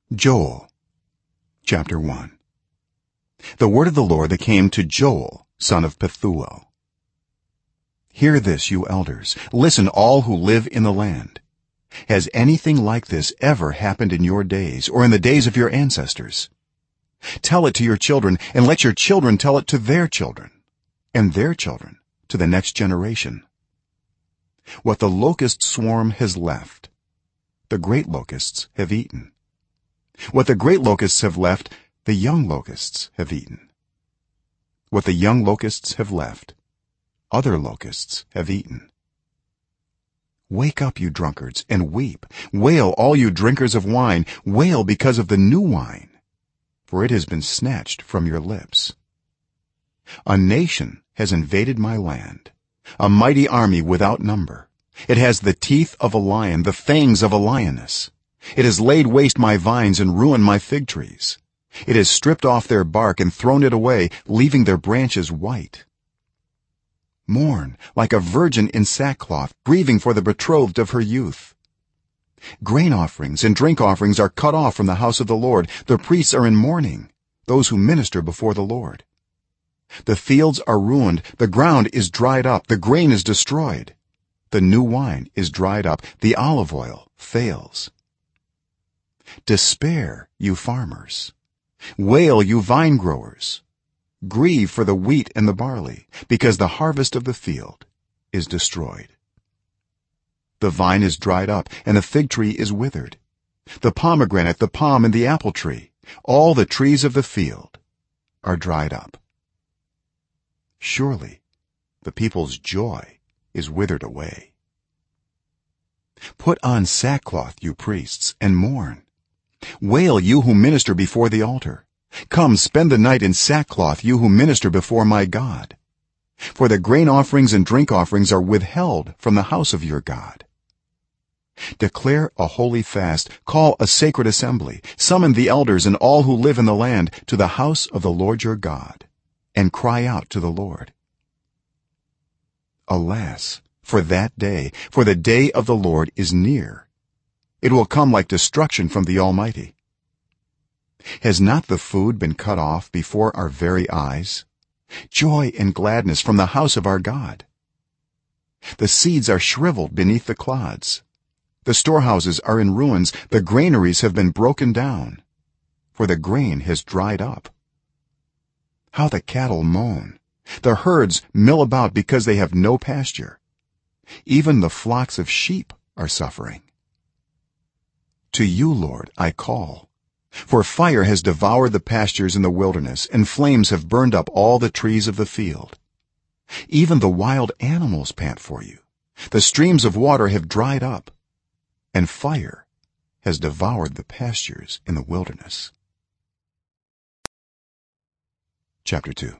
Joel chapter 1. The word of the Lord that came to Joel son of Pethuel. Hear this, you elders, listen, all who live in the land. Has anything like this ever happened in your days or in the days of your ancestors? Tell it to your children, and let your children tell it to their children and their children, to the next generation. What the locust swarm has left, the great locusts have eaten. What the great locusts have left, the young locusts have eaten. What the young locusts have left, other locusts have eaten. Wake up, you drunkards, and weep. Wail, all you drinkers of wine. Wail because of the new wine, for it has been snatched from your lips. A nation has invaded my land, a mighty army without number. It has the teeth of a lion, the fangs of a lioness. It has laid waste my vines and ruined my fig trees. It has stripped off their bark and thrown it away, leaving their branches white. Mourn like a virgin in sackcloth, grieving for the betrothed of her youth. Grain offerings and drink offerings are cut off from the house of the Lord. The priests are in mourning, those who minister before the Lord. The fields are ruined, the ground is dried up, the grain is destroyed. The new wine is dried up, the olive oil fails. Despair, you farmers. Wail, you vine growers. Grieve for the wheat and the barley, because the harvest of the field is destroyed. The vine is dried up, and the fig tree is withered. The pomegranate, the palm, and the apple tree, all the trees of the field, are dried up. Surely the people's joy is withered away. Put on sackcloth, you priests, and mourn. Wail, you who minister before the altar. Come, spend the night in sackcloth, you who minister before my God. For the grain offerings and drink offerings are withheld from the house of your God. Declare a holy fast, call a sacred assembly, summon the elders and all who live in the land to the house of the Lord your God, and cry out to the Lord. Alas, for that day, for the day of the Lord is near. It will come like destruction from the Almighty. Has not the food been cut off before our very eyes? Joy and gladness from the house of our God. The seeds are shriveled beneath the clods. The storehouses are in ruins, the granaries have been broken down, for the grain has dried up. How the cattle moan. The herds mill about because they have no pasture. Even the flocks of sheep are suffering. To you, Lord, I call, for fire has devoured the pastures in the wilderness, and flames have burned up all the trees of the field. Even the wild animals pant for you. The streams of water have dried up, and fire has devoured the pastures in the wilderness. Chapter 2.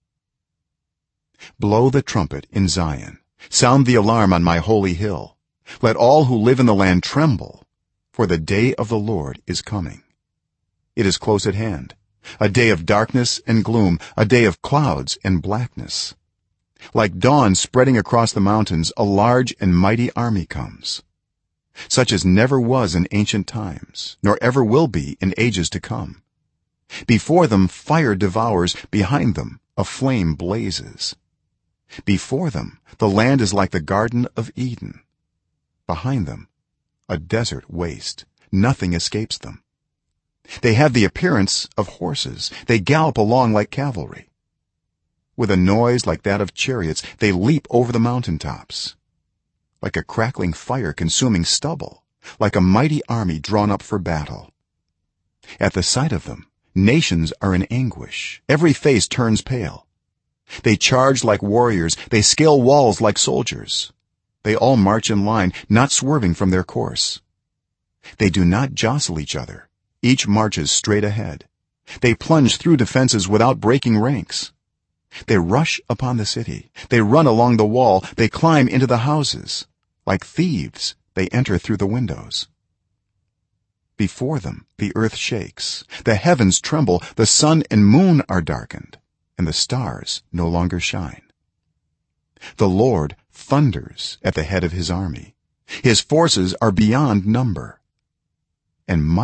Blow the trumpet in Zion, sound the alarm on my holy hill. Let all who live in the land tremble, for the day of the Lord is coming. It is close at hand, a day of darkness and gloom, a day of clouds and blackness. Like dawn spreading across the mountains, a large and mighty army comes, such as never was in ancient times, nor ever will be in ages to come. Before them fire devours, behind them a flame blazes. Before them the land is like the Garden of Eden. Behind them a desert waste, nothing escapes them. They have the appearance of horses, they gallop along like cavalry. With a noise like that of chariots they leap over the mountain tops. Like a crackling fire consuming stubble, like a mighty army drawn up for battle. At the sight of them nations are in anguish, every face turns pale. They charge like warriors, they scale walls like soldiers. They all march in line, not swerving from their course. They do not jostle each other, each marches straight ahead. They plunge through defenses without breaking ranks. They rush upon the city, they run along the wall, they climb into the houses. Like thieves they enter through the windows. Before them the earth shakes, the heavens tremble, the sun and moon are darkened, and the stars no longer shine. The Lord thunders at the head of his army. His forces are beyond number, and mighty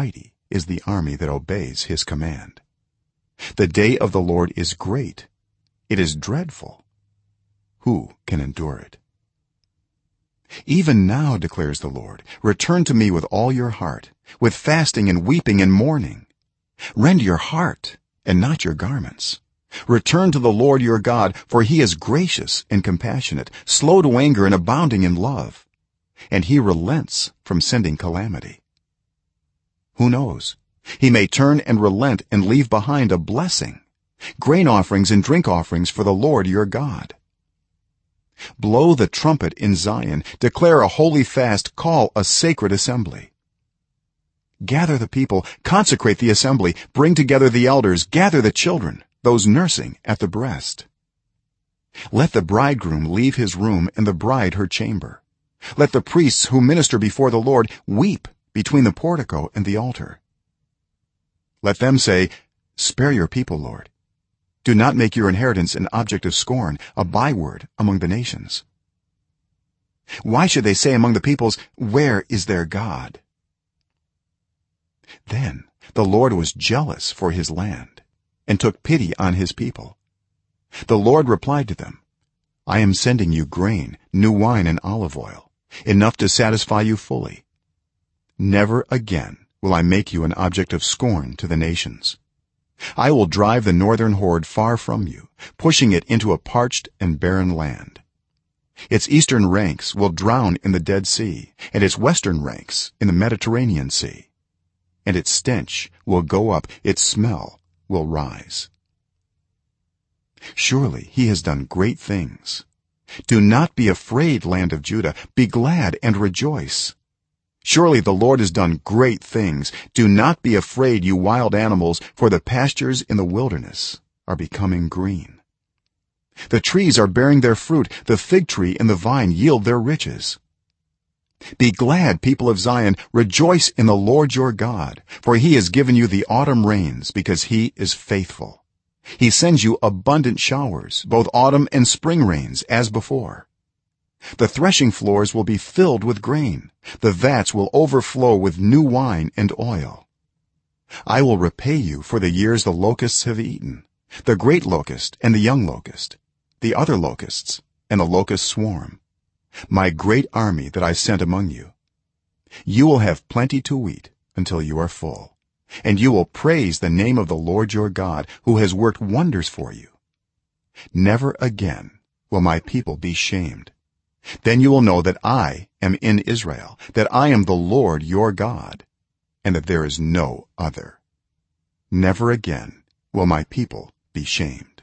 is the army that obeys his command. The day of the Lord is great, it is dreadful. Who can endure it? Even now, declares the Lord, return to me with all your heart, with fasting and weeping and mourning. Rend your heart and not your garments. Return to the Lord your God, for he is gracious and compassionate, slow to anger and abounding in love, and he relents from sending calamity. Who knows? He may turn and relent and leave behind a blessing, grain offerings and drink offerings for the Lord your God. Blow the trumpet in Zion, declare a holy fast, call a sacred assembly. Gather the people, consecrate the assembly, bring together the elders, gather the children, those nursing at the breast. Let the bridegroom leave his room and the bride her chamber. Let the priests who minister before the Lord weep between the portico and the altar. Let them say, spare your people, Lord. Do not make your inheritance an object of scorn, a byword among the nations. Why should they say among the peoples, where is their God? Then the Lord was jealous for his land and took pity on his people. The Lord replied to them, I am sending you grain, new wine and olive oil, enough to satisfy you fully. Never again will I make you an object of scorn to the nations. I will drive the northern horde far from you, pushing it into a parched and barren land. Its eastern ranks will drown in the Dead Sea, and its western ranks in the Mediterranean Sea. And its stench will go up, its smell will rise. Surely he has done great things. Do not be afraid, land of Judah, be glad and rejoice. Surely the Lord has done great things. Do not be afraid, you wild animals, for the pastures in the wilderness are becoming green. The trees are bearing their fruit, the fig tree and the vine yield their riches. Be glad, people of Zion, rejoice in the Lord your God, for he has given you the autumn rains, because he is faithful. He sends you abundant showers, both autumn and spring rains, as before. The threshing floors will be filled with grain, the vats will overflow with new wine and oil. I will repay you for the years the locusts have eaten, the great locust and the young locust, the other locusts and the locust swarm, my great army that I sent among you. You will have plenty to eat until you are full, and you will praise the name of the Lord your God, who has worked wonders for you. Never again will my people be shamed. Then you will know that I am in Israel, that I am the Lord your God, and that there is no other. Never again will my people be shamed.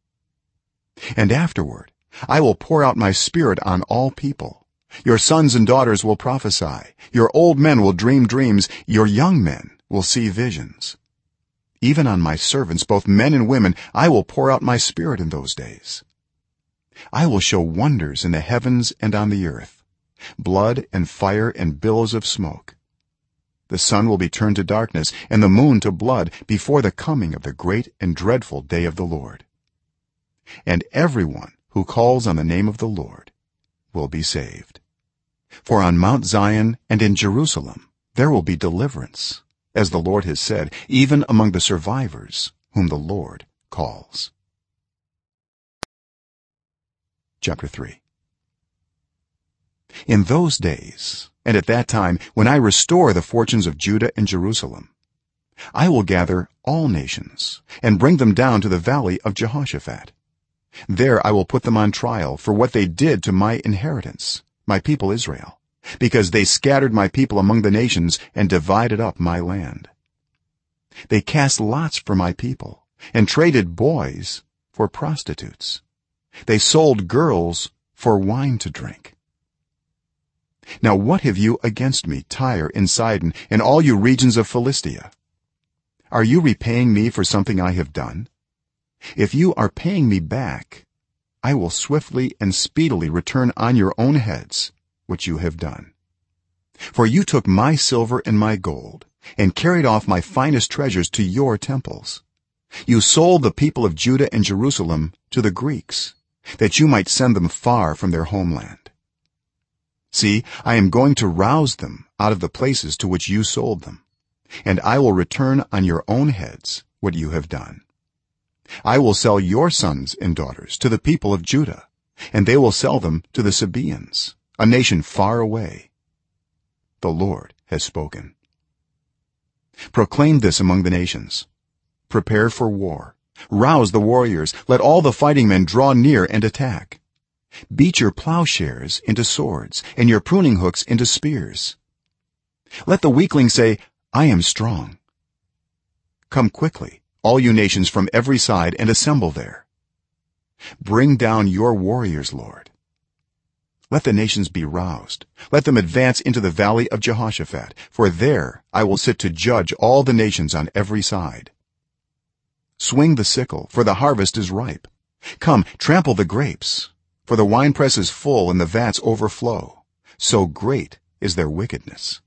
And afterward I will pour out my spirit on all people. Your sons and daughters will prophesy, your old men will dream dreams, your young men will see visions. Even on my servants, both men and women, I will pour out my spirit in those days. I will show wonders in the heavens and on the earth, blood and fire and billows of smoke. The sun will be turned to darkness and the moon to blood before the coming of the great and dreadful day of the Lord. And everyone who calls on the name of the Lord will be saved. For on Mount Zion and in Jerusalem there will be deliverance, as the Lord has said, even among the survivors whom the Lord calls. Chapter 3. In those days and at that time, when I restore the fortunes of Judah and Jerusalem, I will gather all nations and bring them down to the valley of Jehoshaphat. There I will put them on trial for what they did to my inheritance, my people Israel, because they scattered my people among the nations and divided up my land. They cast lots for my people and traded boys for prostitutes. They sold girls for wine to drink. Now what have you against me, Tyre and Sidon, and all you regions of Philistia? Are you repaying me for something I have done? If you are paying me back, I will swiftly and speedily return on your own heads what you have done. For you took my silver and my gold and carried off my finest treasures to your temples. You sold the people of Judah and Jerusalem to the Greeks, that you might send them far from their homeland. See, I am going to rouse them out of the places to which you sold them. and I will return on your own heads what you have done. I will sell your sons and daughters to the people of Judah, and they will sell them to the Sabaeans, a nation far away. The Lord has spoken. Proclaim this among the nations. Prepare for war. Rouse the warriors. Let all the fighting men draw near and attack. Beat your plowshares into swords and your pruning hooks into spears. Let the weakling say, I am strong. Come quickly, all you nations from every side, and assemble there. Bring down your warriors, Lord. Let the nations be roused. Let them advance into the valley of Jehoshaphat, for there I will sit to judge all the nations on every side. Swing the sickle, for the harvest is ripe. Come, trample the grapes, for the winepress is full and the vats overflow. So great is their wickedness.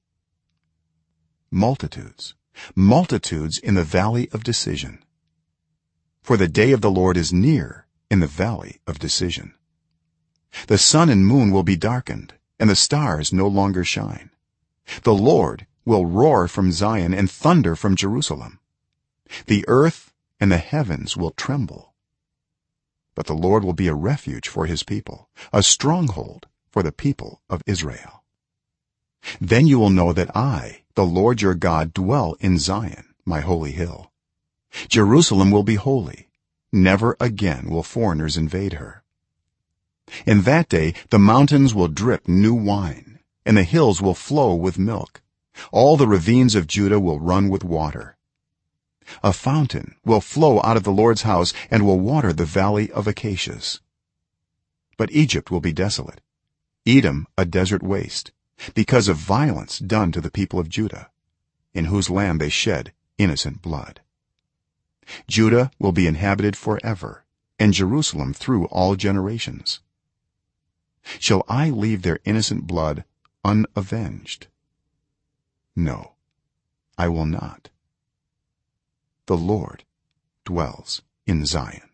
Multitudes in the valley of decision. For the day of the Lord is near in the valley of decision. The sun and moon will be darkened, and the stars no longer shine. The Lord will roar from Zion and thunder from Jerusalem. The earth and the heavens will tremble. But the Lord will be a refuge for his people, a stronghold for the people of Israel. Then you will know that I, the Lord your God, dwell in Zion, my holy hill. Jerusalem will be holy. Never again will foreigners invade her. In that day the mountains will drip new wine, and the hills will flow with milk. All the ravines of Judah will run with water. A fountain will flow out of the Lord's house and will water the valley of acacias. But Egypt will be desolate, Edom a desert waste, because of violence done to the people of Judah, in whose land they shed innocent blood. Judah will be inhabited forever, and Jerusalem through all generations. Shall I leave their innocent blood unavenged? No, I will not. The Lord dwells in Zion.